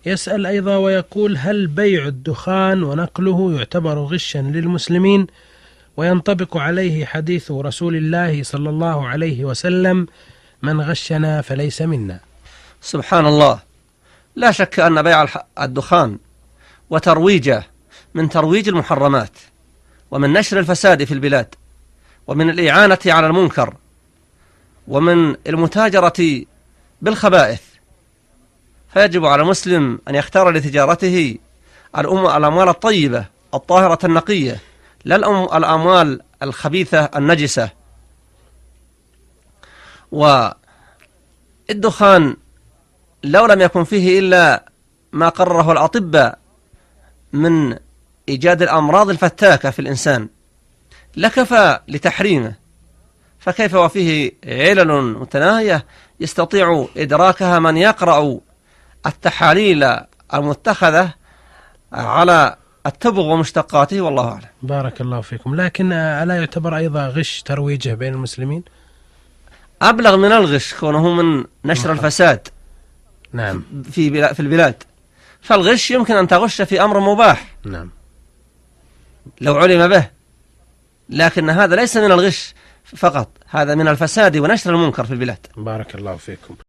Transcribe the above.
يسأل أيضا ويقول: هل بيع الدخان ونقله يعتبر غشا للمسلمين، وينطبق عليه حديث رسول الله صلى الله عليه وسلم: من غشنا فليس منا؟ سبحان الله، لا شك أن بيع الدخان وترويجه من ترويج المحرمات، ومن نشر الفساد في البلاد، ومن الإعانة على المنكر، ومن المتاجرة بالخبائث. فيجب على المسلم أن يختار لتجارته الأموال الطيبة الطاهرة النقية، لا الأموال الخبيثة النجسة. والدخان لو لم يكن فيه إلا ما قرره الأطباء من إيجاد الأمراض الفتاكة في الإنسان لكفى لتحريمه، فكيف وفيه علل متناهية يستطيع إدراكها من يقرأ التحاليل المتخذة على التبغ ومشتقاته، والله أعلم. بارك الله فيكم. لكن ألا يعتبر أيضا غش ترويجه بين المسلمين؟ أبلغ من الغش كونه من نشر الفساد نعم في البلاد. فالغش يمكن أن تغش في أمر مباح نعم لو علم به، لكن هذا ليس من الغش فقط، هذا من الفساد ونشر المنكر في البلاد. بارك الله فيكم.